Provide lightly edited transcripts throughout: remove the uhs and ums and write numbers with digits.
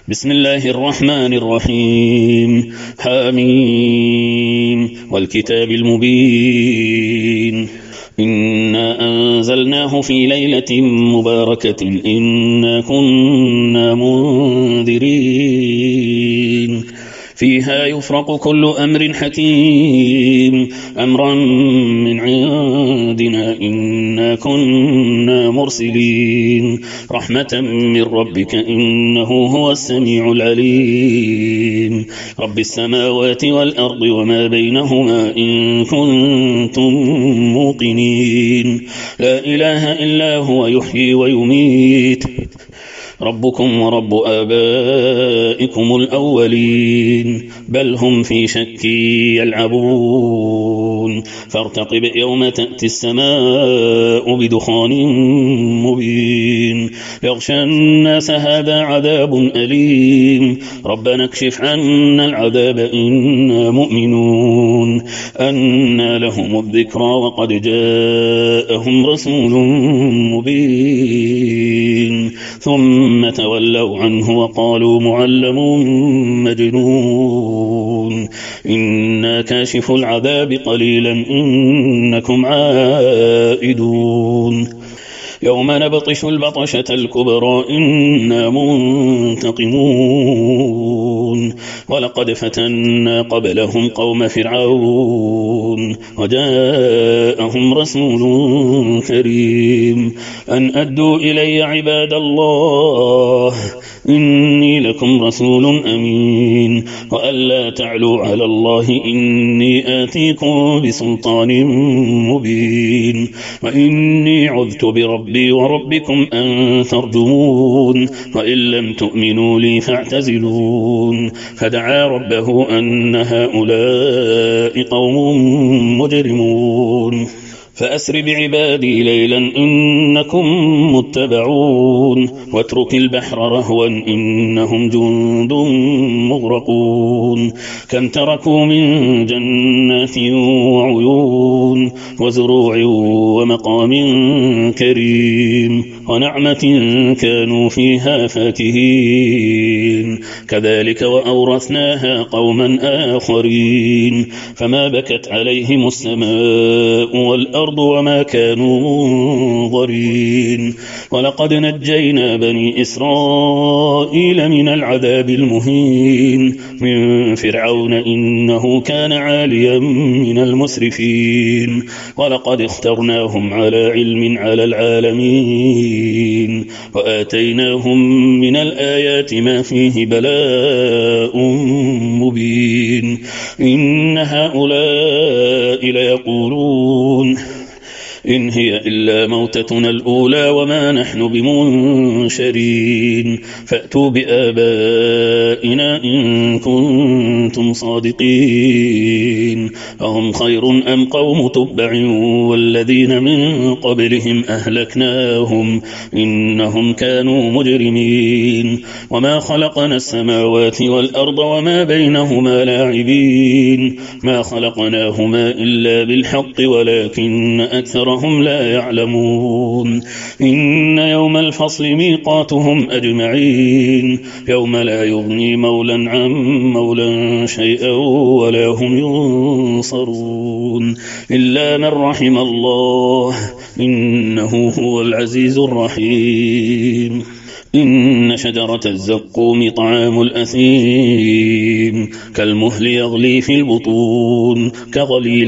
بسم الله الرحمن الرحيم. حميم والكتاب المبين. إنا أنزلناه في ليلة مباركة إنا كنا منذرين فيها يفرق كل أمر حكيم أمرا من عندنا إنا كنا مرسلين رحمة من ربك إنه هو السميع العليم رب السماوات والأرض وما بينهما إن كنتم موقنين لا إله إلا هو يحيي ويميت ربكم ورب آبائكم الأولين بل هم في شك يلعبون فارتقب يوم تأتي السماء بدخان مبين يغشى الناس هذا عذاب أليم ربنا اكشف عنا العذاب إنا مؤمنون أنى لهم الذكرى وقد جاءهم رسول مبين ثم تولوا عنه وقالوا معلم مجنون إنا كاشف العذاب قليلا إنكم عائدون يوم نبطش البطشة الكبرى إنا منتقمون ولقد فتنا قبلهم قوم فرعون وجاءهم رسول كريم أن أدوا إلي عباد الله إني لكم رسول أمين وألا تعلوا على الله إني آتيكم بسلطان مبين وإني عذت بربي وربكم أن ترجمون وإن لم تؤمنوا لي فاعتزلون فدعا ربه أن هؤلاء قوم مجرمون فأسر بعبادي ليلا إنكم متبعون واترك البحر رهوا إنهم جند مغرقون كم تركوا من جنات وعيون وزروع ومقام كريم ونعمة كانوا فيها فاكهين كذلك وأورثناها قوما آخرين فما بكت عليهم السماء والأرض وما كانوا منظرين ولقد نجينا بني إسرائيل من العذاب المهين من فرعون إنه كان عاليا من المسرفين ولقد اخترناهم على علم على العالمين وآتيناهم من الآيات ما فيه بلاء مبين إن هؤلاء ليقولون إن هي إلا موتتنا الأولى وما نحن بمنشرين فأتوا بآبائنا إن كنتم صادقين أهم خير أم قوم تبع والذين من قبلهم أهلكناهم إنهم كانوا مجرمين وما خلقنا السماوات والأرض وما بينهما لاعبين ما خلقناهما إلا بالحق ولكن أكثرهم لا يعلمون إن يوم الفصل ميقاتهم أجمعين يوم لا يغني مولا عن مولا شيئا ولا هم ينصرون إلا من رحم الله إنه هو العزيز الرحيم إن شجرة الزقوم طعام الأثيم كالمهل يغلي في البطون كغلي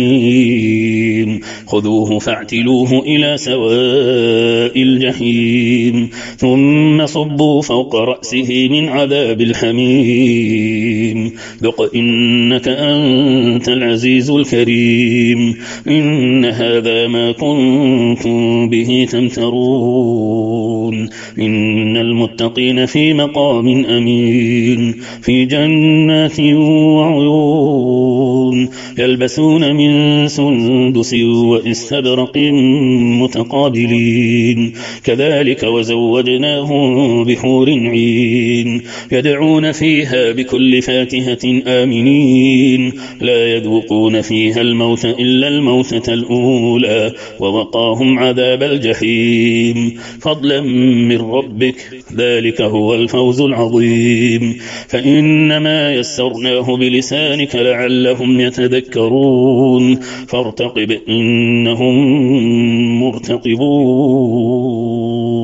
الحميم خذوه فاعتلوه إلى سواء الجحيم ثم صبوا فوق رأسه من عذاب الحميم ذق إنك أنت العزيز الكريم إن هذا ما كنتم به تمترون إن المتقين في مقام أمين في جنات وعيون يلبسون من سندس واستبرق متقابلين كذلك وزوجناهم بحور عين يدعون فيها بكل فاكهة آمنين لا يذوقون فيها الموت إلا الموتة الأولى ووقاهم عذاب الجحيم فضلا من ربك ربك، ذلك هو الفوز العظيم. فإنما يسرناه بلسانك لعلهم يتذكرون، فارتقب إنهم مرتقبون.